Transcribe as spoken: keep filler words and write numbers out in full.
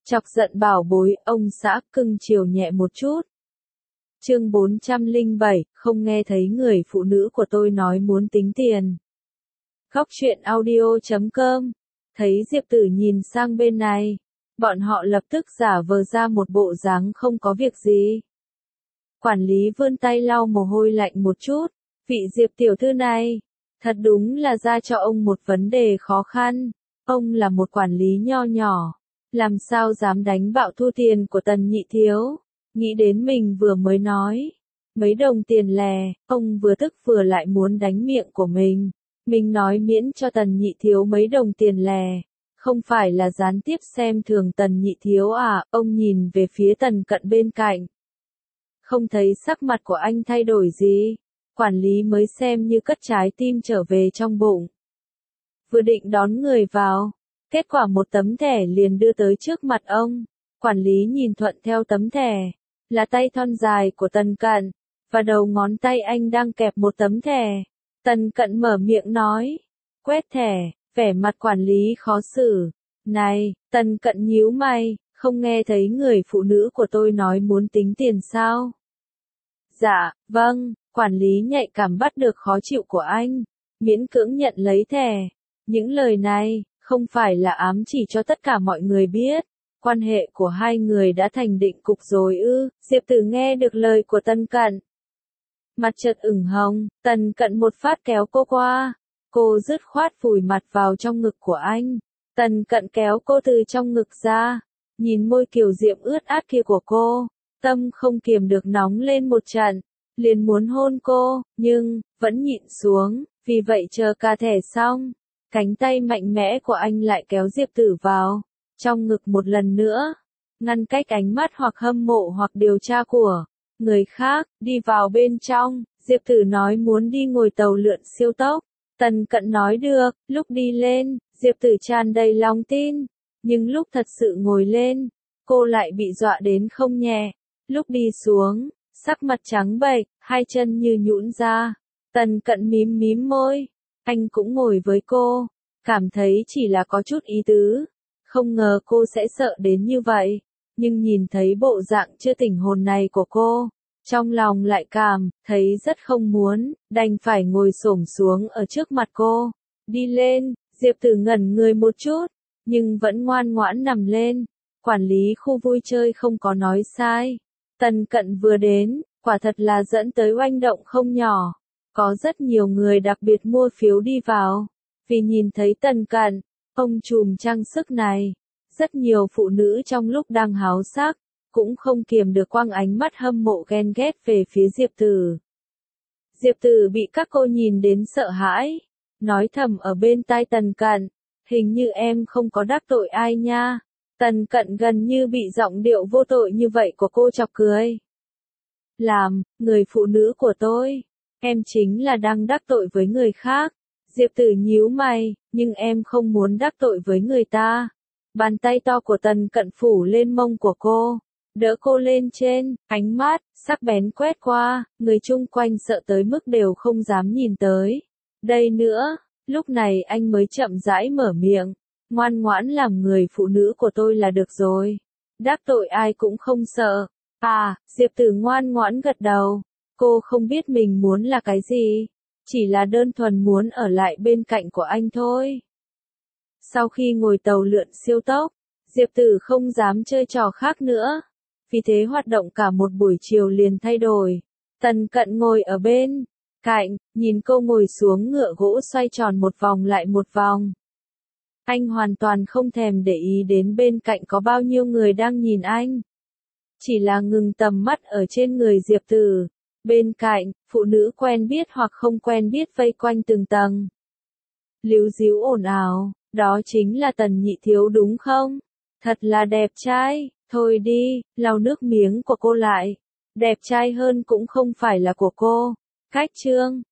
Chọc giận bảo bối, ông xã cưng chiều nhẹ một chút. Chương bốn trăm lẻ bảy, không nghe thấy người phụ nữ của tôi nói muốn tính tiền. Góc truyện audio chấm com. Thấy Diệp Tử nhìn sang bên này, bọn họ lập tức giả vờ ra một bộ dáng không có việc gì. Quản lý vươn tay lau mồ hôi lạnh một chút, vị Diệp tiểu thư này, thật đúng là ra cho ông một vấn đề khó khăn. Ông là một quản lý nho nhỏ, làm sao dám đánh bạo thu tiền của Tần nhị thiếu. Nghĩ đến mình vừa mới nói mấy đồng tiền lẻ, ông vừa tức vừa lại muốn đánh miệng của mình. Mình nói miễn cho Tần nhị thiếu mấy đồng tiền lẻ, không phải là gián tiếp xem thường Tần nhị thiếu à? Ông nhìn về phía Tần Cận bên cạnh, không thấy sắc mặt của anh thay đổi gì. Quản lý mới xem như cất trái tim trở về trong bụng, vừa định đón người vào, kết quả một tấm thẻ liền đưa tới trước mặt ông. Quản lý nhìn thuận theo tấm thẻ, là tay thon dài của Tần Cận, và đầu ngón tay anh đang kẹp một tấm thẻ. Tần Cận mở miệng nói, quét thẻ, vẻ mặt quản lý khó xử. Này, Tần Cận nhíu mày, không nghe thấy người phụ nữ của tôi nói muốn tính tiền sao? Dạ, vâng, quản lý nhạy cảm bắt được khó chịu của anh, miễn cưỡng nhận lấy thẻ. Những lời này, không phải là ám chỉ cho tất cả mọi người biết, quan hệ của hai người đã thành định cục rồi ư? Diệp Tử nghe được lời của Tần Cận, mặt chợt ửng hồng. Tần Cận một phát kéo cô qua, cô dứt khoát vùi mặt vào trong ngực của anh. Tần Cận kéo cô từ trong ngực ra, nhìn môi kiều diễm ướt át kia của cô, tâm không kiềm được nóng lên một trận, liền muốn hôn cô, nhưng vẫn nhịn xuống. Vì vậy chờ cả thẻ xong, cánh tay mạnh mẽ của anh lại kéo Diệp Tử vào trong ngực một lần nữa, ngăn cách ánh mắt hoặc hâm mộ hoặc điều tra của người khác. Đi vào bên trong, Diệp Tử nói muốn đi ngồi tàu lượn siêu tốc. Tần Cận nói được. Lúc đi lên, Diệp Tử tràn đầy lòng tin, nhưng lúc thật sự ngồi lên, cô lại bị dọa đến không nhẹ. Lúc đi xuống, sắc mặt trắng bệch, hai chân như nhũn ra. Tần Cận mím mím môi, anh cũng ngồi với cô, cảm thấy chỉ là có chút ý tứ, không ngờ cô sẽ sợ đến như vậy. Nhưng nhìn thấy bộ dạng chưa tỉnh hồn này của cô, trong lòng lại cảm thấy rất không muốn, đành phải ngồi xổm xuống ở trước mặt cô. Đi lên, Diệp Tử ngẩn người một chút, nhưng vẫn ngoan ngoãn nằm lên. Quản lý khu vui chơi không có nói sai. Tần Cận vừa đến, quả thật là dẫn tới oanh động không nhỏ. Có rất nhiều người đặc biệt mua phiếu đi vào, vì nhìn thấy Tần Cận, ông trùm trang sức này. Rất nhiều phụ nữ trong lúc đang háo sắc, cũng không kiềm được quăng ánh mắt hâm mộ ghen ghét về phía Diệp Tử. Diệp Tử bị các cô nhìn đến sợ hãi, nói thầm ở bên tai Tần Cận, hình như em không có đắc tội ai nha. Tần Cận gần như bị giọng điệu vô tội như vậy của cô chọc cười. Làm, người phụ nữ của tôi, em chính là đang đắc tội với người khác. Diệp Tử nhíu mày, nhưng em không muốn đắc tội với người ta. Bàn tay to của Tần Cận phủ lên mông của cô, đỡ cô lên trên, ánh mắt sắc bén quét qua, người chung quanh sợ tới mức đều không dám nhìn tới đây nữa. Lúc này anh mới chậm rãi mở miệng, ngoan ngoãn làm người phụ nữ của tôi là được rồi, đắc tội ai cũng không sợ. À, Diệp Tử ngoan ngoãn gật đầu, cô không biết mình muốn là cái gì, chỉ là đơn thuần muốn ở lại bên cạnh của anh thôi. Sau khi ngồi tàu lượn siêu tốc, Diệp Tử không dám chơi trò khác nữa, vì thế hoạt động cả một buổi chiều liền thay đổi. Tần Cận ngồi ở bên cạnh, nhìn cô ngồi xuống ngựa gỗ xoay tròn một vòng lại một vòng. Anh hoàn toàn không thèm để ý đến bên cạnh có bao nhiêu người đang nhìn anh, chỉ là ngừng tầm mắt ở trên người Diệp Tử. Bên cạnh, phụ nữ quen biết hoặc không quen biết vây quanh từng tầng, líu díu ồn ào. Đó chính là Tần nhị thiếu đúng không? Thật là đẹp trai. Thôi đi, lau nước miếng của cô lại. Đẹp trai hơn cũng không phải là của cô. Cách chương.